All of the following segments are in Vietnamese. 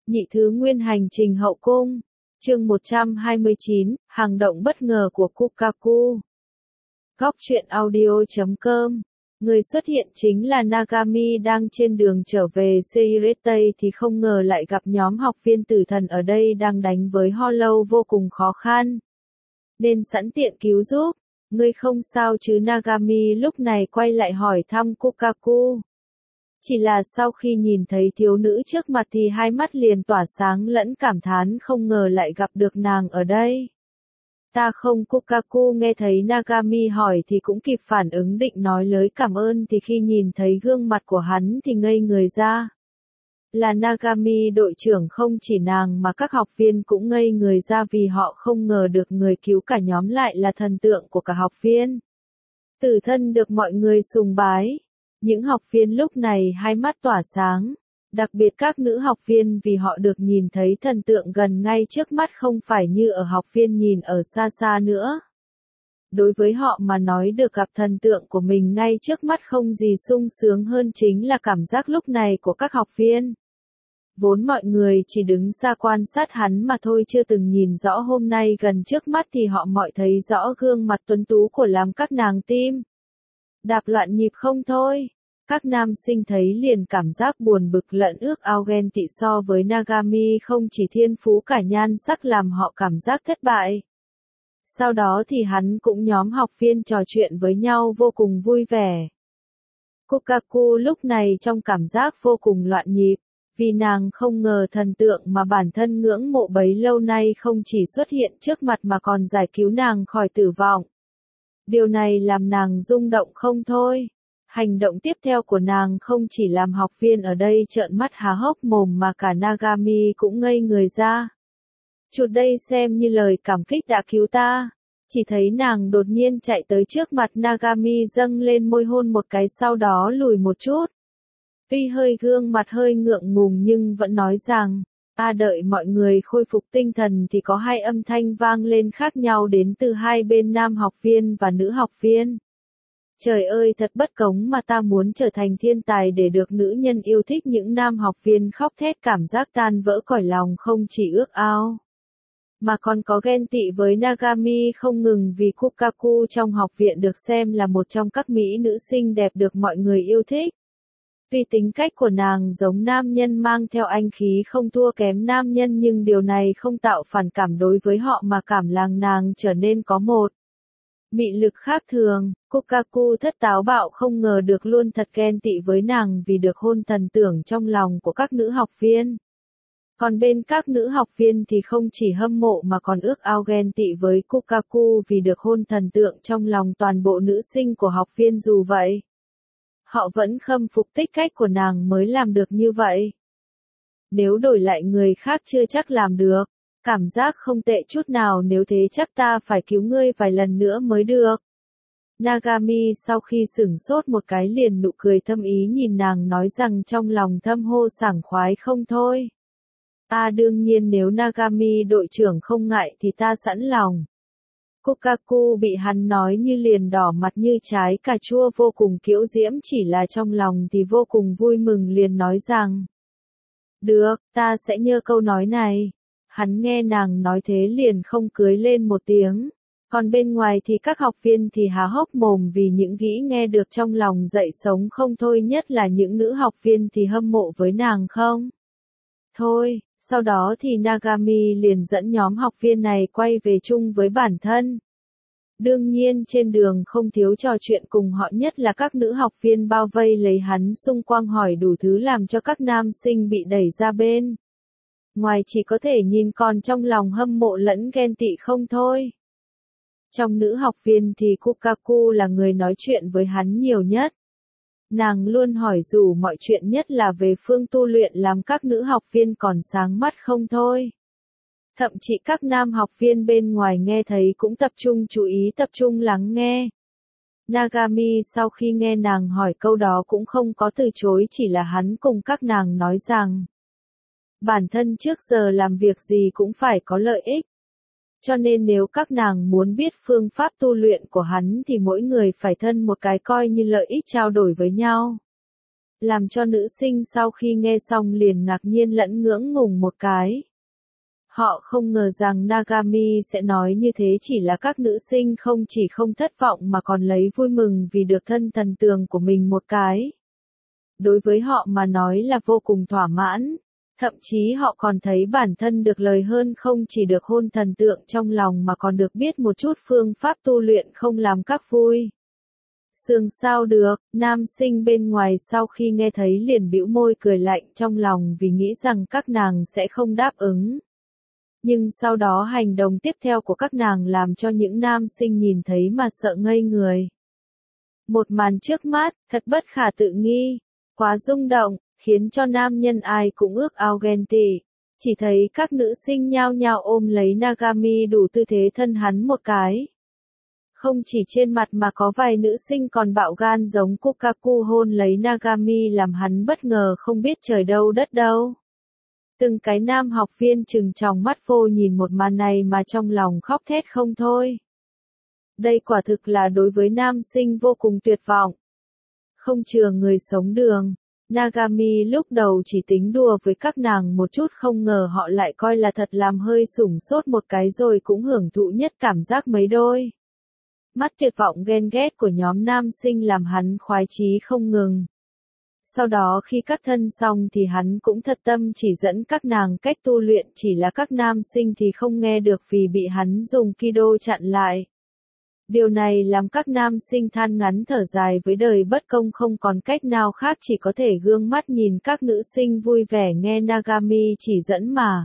Nhị thứ nguyên hành trình hậu cung. Chương 129, hành động bất ngờ của Kukaku. Góc truyện audio.com. Người xuất hiện chính là Nagami đang trên đường trở về Seirete thì không ngờ lại gặp nhóm học viên tử thần ở đây đang đánh với Hollow vô cùng khó khăn. Nên sẵn tiện cứu giúp. Ngươi không sao chứ? Nagami lúc này quay lại hỏi thăm Kukaku. Chỉ là sau khi nhìn thấy thiếu nữ trước mặt thì hai mắt liền tỏa sáng lẫn cảm thán không ngờ lại gặp được nàng ở đây. Ta không. Kukaku nghe thấy Nagami hỏi thì cũng kịp phản ứng định nói lời cảm ơn thì khi nhìn thấy gương mặt của hắn thì ngây người ra. Là Nagami đội trưởng. Không chỉ nàng mà các học viên cũng ngây người ra vì họ không ngờ được người cứu cả nhóm lại là thần tượng của cả học viên. Tử thân được mọi người sùng bái. Những học viên lúc này hai mắt tỏa sáng, đặc biệt các nữ học viên vì họ được nhìn thấy thần tượng gần ngay trước mắt không phải như ở học viên nhìn ở xa xa nữa. Đối với họ mà nói được gặp thần tượng của mình ngay trước mắt không gì sung sướng hơn chính là cảm giác lúc này của các học viên. Vốn mọi người chỉ đứng xa quan sát hắn mà thôi chưa từng nhìn rõ hôm nay gần trước mắt thì họ mọi thấy rõ gương mặt tuấn tú của làm các nàng tim đạp loạn nhịp không thôi. Các nam sinh thấy liền cảm giác buồn bực lẫn ước ao ghen tị so với Nagami không chỉ thiên phú cả nhan sắc làm họ cảm giác thất bại. Sau đó thì hắn cũng nhóm học viên trò chuyện với nhau vô cùng vui vẻ. Kukaku lúc này trong cảm giác vô cùng loạn nhịp, vì nàng không ngờ thần tượng mà bản thân ngưỡng mộ bấy lâu nay không chỉ xuất hiện trước mặt mà còn giải cứu nàng khỏi tử vong. Điều này làm nàng rung động không thôi. Hành động tiếp theo của nàng không chỉ làm học viên ở đây trợn mắt há hốc mồm mà cả Nagami cũng ngây người ra. Chuột đây xem như lời cảm kích đã cứu ta. Chỉ thấy nàng đột nhiên chạy tới trước mặt Nagami dâng lên môi hôn một cái sau đó lùi một chút. Tuy hơi gương mặt hơi ngượng ngùng nhưng vẫn nói rằng, đợi mọi người khôi phục tinh thần thì có hai âm thanh vang lên khác nhau đến từ hai bên nam học viên và nữ học viên. Trời ơi thật bất cống mà ta muốn trở thành thiên tài để được nữ nhân yêu thích. Những nam học viên khóc thét cảm giác tan vỡ cõi lòng không chỉ ước ao, mà còn có ghen tị với Nagami không ngừng vì Kukaku trong học viện được xem là một trong các mỹ nữ xinh đẹp được mọi người yêu thích. Vì tính cách của nàng giống nam nhân mang theo anh khí không thua kém nam nhân nhưng điều này không tạo phản cảm đối với họ mà cảm làm nàng trở nên có một mị lực khác thường. Kukaku thất táo bạo không ngờ được luôn thật ghen tị với nàng vì được hôn thần tưởng trong lòng của các nữ học viên. Còn bên các nữ học viên thì không chỉ hâm mộ mà còn ước ao ghen tị với Kukaku vì được hôn thần tượng trong lòng toàn bộ nữ sinh của học viên. Dù vậy, họ vẫn khâm phục tích cách của nàng mới làm được như vậy. Nếu đổi lại người khác chưa chắc làm được. Cảm giác không tệ chút nào, nếu thế chắc ta phải cứu ngươi vài lần nữa mới được. Nagami sau khi sửng sốt một cái liền nụ cười thâm ý nhìn nàng nói rằng trong lòng thâm hô sảng khoái không thôi. Đương nhiên nếu Nagami đội trưởng không ngại thì ta sẵn lòng. Kukaku bị hắn nói như liền đỏ mặt như trái cà chua vô cùng kiễu diễm, chỉ là trong lòng thì vô cùng vui mừng liền nói rằng. Được, ta sẽ nhớ câu nói này. Hắn nghe nàng nói thế liền không cưới lên một tiếng. Còn bên ngoài thì các học viên thì há hốc mồm vì những nghĩ nghe được trong lòng dậy sống không thôi, nhất là những nữ học viên thì hâm mộ với nàng không thôi. Sau đó thì Nagami liền dẫn nhóm học viên này quay về chung với bản thân. Đương nhiên trên đường không thiếu trò chuyện cùng họ, nhất là các nữ học viên bao vây lấy hắn xung quanh hỏi đủ thứ làm cho các nam sinh bị đẩy ra bên ngoài chỉ có thể nhìn còn trong lòng hâm mộ lẫn ghen tị không thôi. Trong nữ học viên thì Kukaku là người nói chuyện với hắn nhiều nhất. Nàng luôn hỏi dù mọi chuyện, nhất là về phương tu luyện làm các nữ học viên còn sáng mắt không thôi. Thậm chí các nam học viên bên ngoài nghe thấy cũng tập trung chú ý, tập trung lắng nghe. Nagami sau khi nghe nàng hỏi câu đó cũng không có từ chối, chỉ là hắn cùng các nàng nói rằng bản thân trước giờ làm việc gì cũng phải có lợi ích. Cho nên nếu các nàng muốn biết phương pháp tu luyện của hắn thì mỗi người phải thân một cái coi như lợi ích trao đổi với nhau. làm cho nữ sinh sau khi nghe xong liền ngạc nhiên lẫn ngưỡng ngùng một cái. Họ không ngờ rằng Nagami sẽ nói như thế, chỉ là các nữ sinh không chỉ không thất vọng mà còn lấy vui mừng vì được thân thần tượng của mình một cái. Đối với họ mà nói là vô cùng thỏa mãn, thậm chí họ còn thấy bản thân được lời hơn, không chỉ được hôn thần tượng trong lòng mà còn được biết một chút phương pháp tu luyện không làm các vui. Sương sao được, nam sinh bên ngoài sau khi nghe thấy liền bĩu môi cười lạnh trong lòng vì nghĩ rằng các nàng sẽ không đáp ứng. Nhưng sau đó hành động tiếp theo của các nàng làm cho những nam sinh nhìn thấy mà sợ ngây người. Một màn trước mắt, thật bất khả tự nghi, quá rung động, khiến cho nam nhân ai cũng ước ao ghen tị. Chỉ thấy các nữ sinh nhao nhao ôm lấy Nagami đủ tư thế thân hắn một cái. Không chỉ trên mặt mà có vài nữ sinh còn bạo gan giống Kukaku hôn lấy Nagami làm hắn bất ngờ không biết trời đâu đất đâu. Từng cái nam học viên trừng tròng mắt vô nhìn một màn này mà trong lòng khóc thét không thôi. Đây quả thực là đối với nam sinh vô cùng tuyệt vọng. Không chừa người sống đường, Nagami lúc đầu chỉ tính đùa với các nàng một chút, không ngờ họ lại coi là thật, làm hơi sủng sốt một cái rồi cũng hưởng thụ nhất cảm giác mấy đôi. Mắt tuyệt vọng ghen ghét của nhóm nam sinh làm hắn khoái chí không ngừng. Sau đó khi cắt thân xong thì hắn cũng thật tâm chỉ dẫn các nàng cách tu luyện, chỉ là các nam sinh thì không nghe được vì bị hắn dùng kido chặn lại. Điều này làm các nam sinh than ngắn thở dài với đời bất công, không còn cách nào khác chỉ có thể gương mắt nhìn các nữ sinh vui vẻ nghe Nagami chỉ dẫn mà.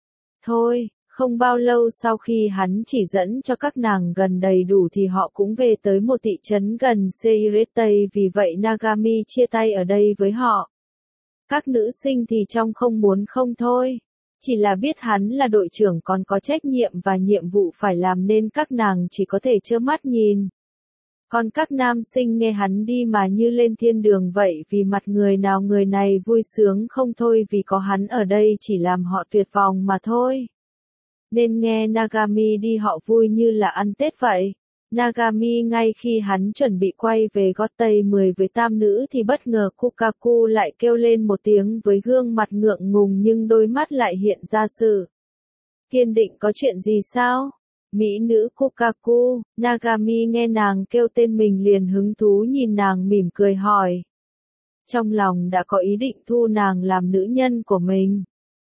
Thôi, không bao lâu sau khi hắn chỉ dẫn cho các nàng gần đầy đủ thì họ cũng về tới một thị trấn gần Seirete, vì vậy Nagami chia tay ở đây với họ. Các nữ sinh thì trong không muốn không thôi. Chỉ là biết hắn là đội trưởng còn có trách nhiệm và nhiệm vụ phải làm nên các nàng chỉ có thể trơ mắt nhìn. Còn các nam sinh nghe hắn đi mà như lên thiên đường vậy, vì mặt người nào người này vui sướng không thôi, vì có hắn ở đây chỉ làm họ tuyệt vọng mà thôi. Nên nghe Nagami đi họ vui như là ăn Tết vậy. Nagami ngay khi hắn chuẩn bị quay về gót tây 10 với tam nữ thì bất ngờ Kukaku lại kêu lên một tiếng với gương mặt ngượng ngùng nhưng đôi mắt lại hiện ra sự kiên định. Có chuyện gì sao? Mỹ nữ Kukaku, Nagami nghe nàng kêu tên mình liền hứng thú nhìn nàng mỉm cười hỏi. Trong lòng đã có ý định thu nàng làm nữ nhân của mình.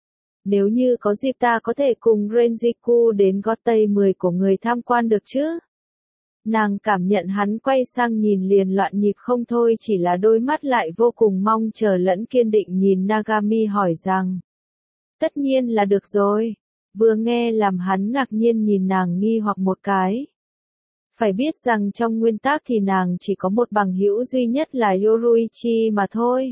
Nếu như có dịp ta có thể cùng Renjiku đến gót tây 10 của người tham quan được chứ? Nàng cảm nhận hắn quay sang nhìn liền loạn nhịp không thôi, chỉ là đôi mắt lại vô cùng mong chờ lẫn kiên định nhìn Nagami hỏi rằng. Tất nhiên là được rồi. Vừa nghe làm hắn ngạc nhiên nhìn nàng nghi hoặc một cái. Phải biết rằng trong nguyên tắc thì nàng chỉ có một bằng hữu duy nhất là Yoruichi mà thôi.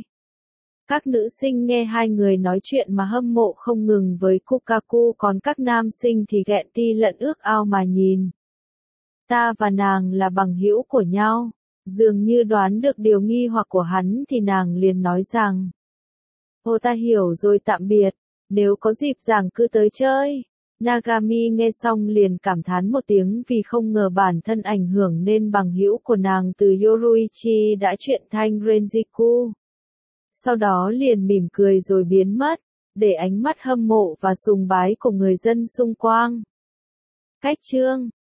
Các nữ sinh nghe hai người nói chuyện mà hâm mộ không ngừng với Kukaku, còn các nam sinh thì ghen tị lẫn ước ao mà nhìn. Ta và nàng là bằng hữu của nhau. Dường như đoán được điều nghi hoặc của hắn thì nàng liền nói rằng. Ồ, ta hiểu rồi, tạm biệt. Nếu có dịp giảng cứ tới chơi. Nagami nghe xong liền cảm thán một tiếng vì không ngờ bản thân ảnh hưởng nên bằng hữu của nàng từ Yoruichi đã chuyển thành Renjiku. Sau đó liền mỉm cười rồi biến mất, để ánh mắt hâm mộ và sùng bái của người dân xung quanh. Cách chương